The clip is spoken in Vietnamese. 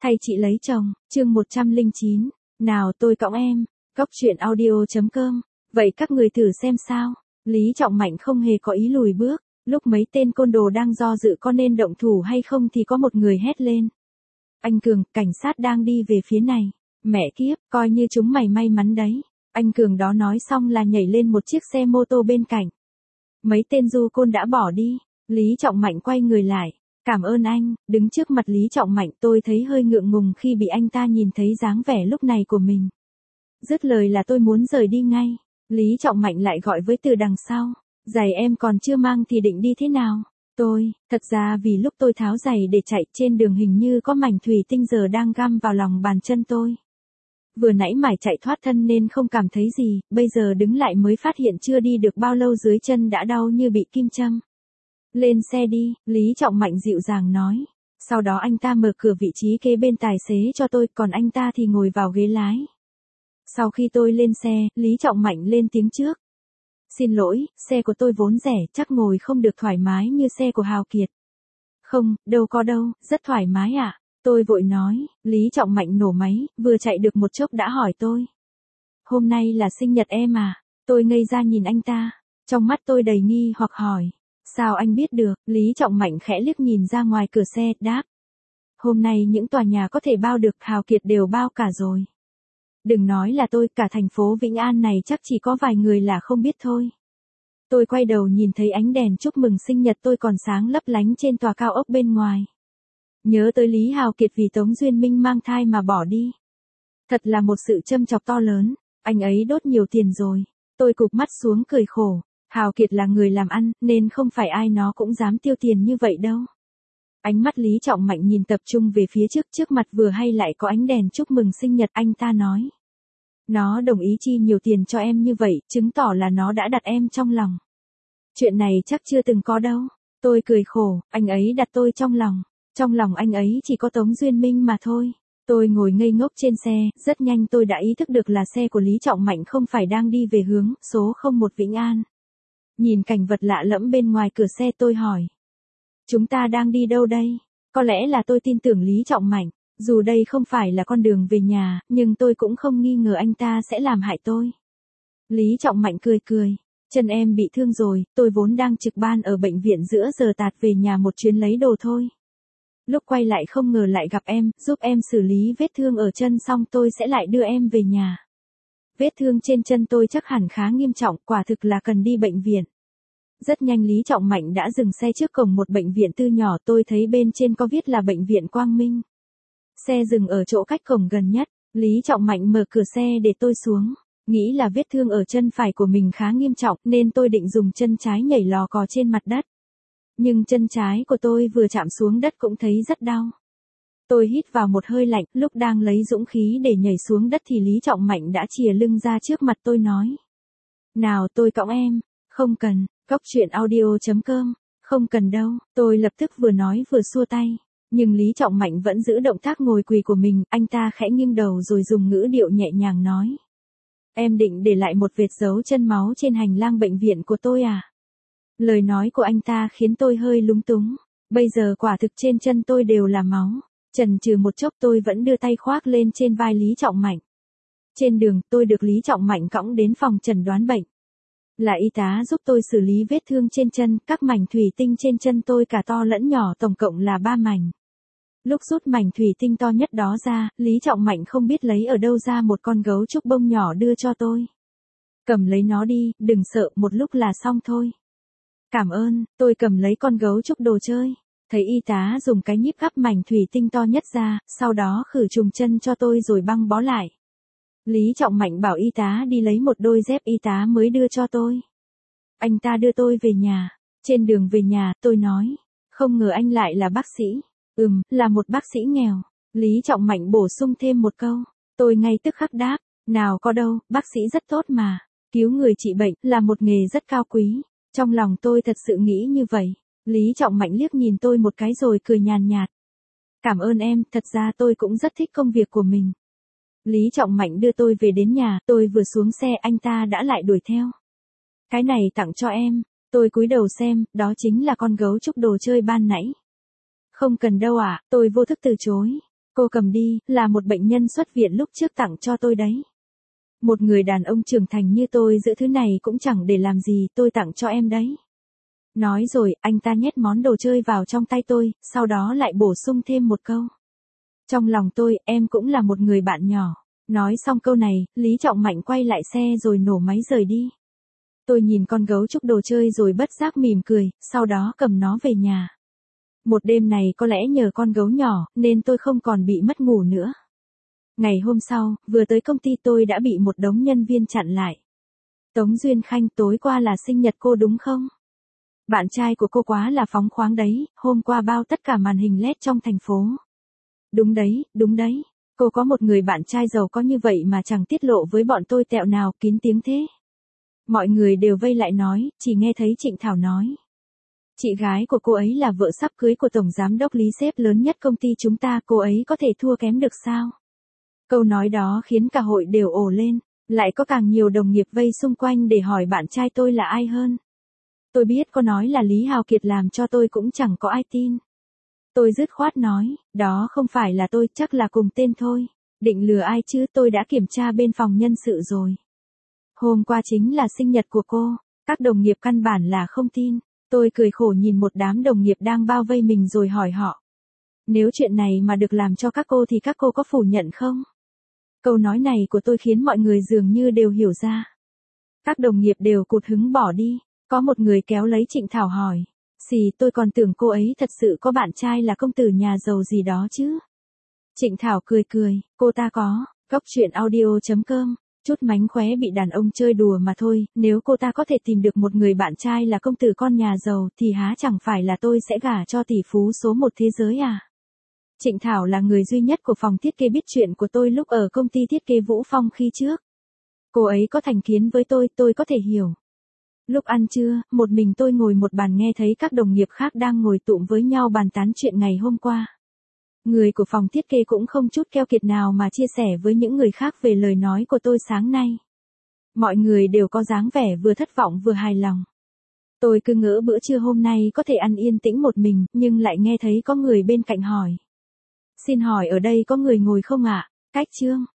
Thay chị lấy chồng, chương 109. Nào tôi cõng em. Góc truyện audio.com. Vậy các người thử xem sao. Lý Trọng Mạnh không hề có ý lùi bước. Lúc mấy tên côn đồ đang do dự có nên động thủ hay không thì có một người hét lên. Anh Cường, cảnh sát đang đi về phía này. Mẹ kiếp, coi như chúng mày may mắn đấy. Anh Cường đó nói xong là nhảy lên một chiếc xe mô tô bên cạnh. Mấy tên du côn đã bỏ đi. Lý Trọng Mạnh quay người lại. Cảm ơn anh. Đứng trước mặt Lý Trọng Mạnh tôi thấy hơi ngượng ngùng khi bị anh ta nhìn thấy dáng vẻ lúc này của mình. Dứt lời là tôi muốn rời đi ngay. Lý Trọng Mạnh lại gọi với từ đằng sau. Giày em còn chưa mang thì định đi thế nào? Thật ra vì lúc tôi tháo giày để chạy trên đường hình như có mảnh thủy tinh giờ đang găm vào lòng bàn chân tôi. Vừa nãy mải chạy thoát thân nên không cảm thấy gì, bây giờ đứng lại mới phát hiện chưa đi được bao lâu dưới chân đã đau như bị kim châm. Lên xe đi, Lý Trọng Mạnh dịu dàng nói. Sau đó anh ta mở cửa vị trí kế bên tài xế cho tôi, còn anh ta thì ngồi vào ghế lái. Sau khi tôi lên xe, Lý Trọng Mạnh lên tiếng trước. Xin lỗi, xe của tôi vốn rẻ, chắc ngồi không được thoải mái như xe của Hào Kiệt. Không, đâu có đâu, rất thoải mái ạ. Tôi vội nói, Lý Trọng Mạnh nổ máy, vừa chạy được một chốc đã hỏi tôi. Hôm nay là sinh nhật em à? Tôi ngây ra nhìn anh ta, trong mắt tôi đầy nghi hoặc hỏi. Sao anh biết được? Lý Trọng Mạnh khẽ liếc nhìn ra ngoài cửa xe, đáp. Hôm nay những tòa nhà có thể bao được Hào Kiệt đều bao cả rồi. Đừng nói là tôi, cả thành phố Vĩnh An này chắc chỉ có vài người là không biết thôi. Tôi quay đầu nhìn thấy ánh đèn chúc mừng sinh nhật tôi còn sáng lấp lánh trên tòa cao ốc bên ngoài. Nhớ tới Lý Hào Kiệt vì Tống Duyên Minh mang thai mà bỏ đi. Thật là một sự châm chọc to lớn, anh ấy đốt nhiều tiền rồi. Tôi cụp mắt xuống cười khổ. Hào Kiệt là người làm ăn, nên không phải ai nó cũng dám tiêu tiền như vậy đâu. Ánh mắt Lý Trọng Mạnh nhìn tập trung về phía trước mặt vừa hay lại có ánh đèn chúc mừng sinh nhật, anh ta nói. Nó đồng ý chi nhiều tiền cho em như vậy, chứng tỏ là nó đã đặt em trong lòng. Chuyện này chắc chưa từng có đâu. Tôi cười khổ, anh ấy đặt tôi trong lòng. Trong lòng anh ấy chỉ có Tống Duyên Minh mà thôi. Tôi ngồi ngây ngốc trên xe, rất nhanh tôi đã ý thức được là xe của Lý Trọng Mạnh không phải đang đi về hướng số 01 Vĩnh An. Nhìn cảnh vật lạ lẫm bên ngoài cửa xe tôi hỏi. Chúng ta đang đi đâu đây? Có lẽ là tôi tin tưởng Lý Trọng Mạnh. Dù đây không phải là con đường về nhà, nhưng tôi cũng không nghi ngờ anh ta sẽ làm hại tôi. Lý Trọng Mạnh cười. Chân em bị thương rồi, tôi vốn đang trực ban ở bệnh viện giữa giờ tạt về nhà một chuyến lấy đồ thôi. Lúc quay lại không ngờ lại gặp em, giúp em xử lý vết thương ở chân xong tôi sẽ lại đưa em về nhà. Vết thương trên chân tôi chắc hẳn khá nghiêm trọng, quả thực là cần đi bệnh viện. Rất nhanh Lý Trọng Mạnh đã dừng xe trước cổng một bệnh viện tư nhỏ, tôi thấy bên trên có viết là bệnh viện Quang Minh. Xe dừng ở chỗ cách cổng gần nhất, Lý Trọng Mạnh mở cửa xe để tôi xuống. Nghĩ là vết thương ở chân phải của mình khá nghiêm trọng nên tôi định dùng chân trái nhảy lò cò trên mặt đất. Nhưng chân trái của tôi vừa chạm xuống đất cũng thấy rất đau. Tôi hít vào một hơi lạnh, lúc đang lấy dũng khí để nhảy xuống đất thì Lý Trọng Mạnh đã chìa lưng ra trước mặt tôi nói. Nào tôi cõng em. Không cần. Góc truyện audio.com. Không cần đâu. Tôi lập tức vừa nói vừa xua tay. Nhưng Lý Trọng Mạnh vẫn giữ động tác ngồi quỳ của mình, anh ta khẽ nghiêng đầu rồi dùng ngữ điệu nhẹ nhàng nói. Em định để lại một vệt dấu chân máu trên hành lang bệnh viện của tôi à? Lời nói của anh ta khiến tôi hơi lúng túng. Bây giờ quả thực trên chân tôi đều là máu. Chần chừ một chốc tôi vẫn đưa tay khoác lên trên vai Lý Trọng Mạnh. Trên đường tôi được Lý Trọng Mạnh cõng đến phòng chẩn đoán bệnh. Là y tá giúp tôi xử lý vết thương trên chân, các mảnh thủy tinh trên chân tôi cả to lẫn nhỏ tổng cộng là 3 mảnh. Lúc rút mảnh thủy tinh to nhất đó ra, Lý Trọng Mạnh không biết lấy ở đâu ra một con gấu trúc bông nhỏ đưa cho tôi. Cầm lấy nó đi, đừng sợ, một lúc là xong thôi. Cảm ơn, tôi cầm lấy con gấu trúc đồ chơi. Thấy y tá dùng cái nhíp gắp mảnh thủy tinh to nhất ra, sau đó khử trùng chân cho tôi rồi băng bó lại. Lý Trọng Mạnh bảo y tá đi lấy một đôi dép y tá mới đưa cho tôi. Anh ta đưa tôi về nhà. Trên đường về nhà, tôi nói. Không ngờ anh lại là bác sĩ. Là một bác sĩ nghèo. Lý Trọng Mạnh bổ sung thêm một câu. Tôi ngay tức khắc đáp. Nào có đâu, bác sĩ rất tốt mà. Cứu người trị bệnh là một nghề rất cao quý. Trong lòng tôi thật sự nghĩ như vậy. Lý Trọng Mạnh liếc nhìn tôi một cái rồi cười nhàn nhạt. Cảm ơn em, thật ra tôi cũng rất thích công việc của mình. Lý Trọng Mạnh đưa tôi về đến nhà, tôi vừa xuống xe anh ta đã lại đuổi theo. Cái này tặng cho em. Tôi cúi đầu xem, đó chính là con gấu trúc đồ chơi ban nãy. Không cần đâu ạ, tôi vô thức từ chối. Cô cầm đi, là một bệnh nhân xuất viện lúc trước tặng cho tôi đấy. Một người đàn ông trưởng thành như tôi giữ thứ này cũng chẳng để làm gì, tôi tặng cho em đấy. Nói rồi, anh ta nhét món đồ chơi vào trong tay tôi, sau đó lại bổ sung thêm một câu. Trong lòng tôi, em cũng là một người bạn nhỏ. Nói xong câu này, Lý Trọng Mạnh quay lại xe rồi nổ máy rời đi. Tôi nhìn con gấu trúc đồ chơi rồi bất giác mỉm cười, sau đó cầm nó về nhà. Một đêm này có lẽ nhờ con gấu nhỏ, nên tôi không còn bị mất ngủ nữa. Ngày hôm sau, vừa tới công ty tôi đã bị một đống nhân viên chặn lại. Tống Duyên Khanh, tối qua là sinh nhật cô đúng không? Bạn trai của cô quá là phóng khoáng đấy, hôm qua bao tất cả màn hình LED trong thành phố. Đúng đấy, đúng đấy. Cô có một người bạn trai giàu có như vậy mà chẳng tiết lộ với bọn tôi tẹo nào, kín tiếng thế. Mọi người đều vây lại nói, chỉ nghe thấy Trịnh Thảo nói. Chị gái của cô ấy là vợ sắp cưới của Tổng Giám đốc Lý, sếp lớn nhất công ty chúng ta, cô ấy có thể thua kém được sao? Câu nói đó khiến cả hội đều ồ lên, lại có càng nhiều đồng nghiệp vây xung quanh để hỏi bạn trai tôi là ai hơn. Tôi biết có nói là Lý Hào Kiệt làm cho tôi cũng chẳng có ai tin. Tôi dứt khoát nói, đó không phải là tôi, chắc là cùng tên thôi. Định lừa ai chứ, tôi đã kiểm tra bên phòng nhân sự rồi. Hôm qua chính là sinh nhật của cô, các đồng nghiệp căn bản là không tin. Tôi cười khổ nhìn một đám đồng nghiệp đang bao vây mình rồi hỏi họ. Nếu chuyện này mà được làm cho các cô thì các cô có phủ nhận không? Câu nói này của tôi khiến mọi người dường như đều hiểu ra. Các đồng nghiệp đều cụt hứng bỏ đi, có một người kéo lấy Trịnh Thảo hỏi. Xì, tôi còn tưởng cô ấy thật sự có bạn trai là công tử nhà giàu gì đó chứ. Trịnh Thảo cười cười, cô ta có, Góc Truyện Audio.com, chút mánh khóe bị đàn ông chơi đùa mà thôi, nếu cô ta có thể tìm được một người bạn trai là công tử con nhà giàu thì há chẳng phải là tôi sẽ gả cho tỷ phú số một thế giới à. Trịnh Thảo là người duy nhất của phòng thiết kế biết chuyện của tôi lúc ở công ty thiết kế Vũ Phong khi trước. Cô ấy có thành kiến với tôi có thể hiểu. Lúc ăn trưa, một mình tôi ngồi một bàn nghe thấy các đồng nghiệp khác đang ngồi tụm với nhau bàn tán chuyện ngày hôm qua. Người của phòng thiết kế cũng không chút keo kiệt nào mà chia sẻ với những người khác về lời nói của tôi sáng nay. Mọi người đều có dáng vẻ vừa thất vọng vừa hài lòng. Tôi cứ ngỡ bữa trưa hôm nay có thể ăn yên tĩnh một mình, nhưng lại nghe thấy có người bên cạnh hỏi. Xin hỏi ở đây có người ngồi không ạ? Cách Trương.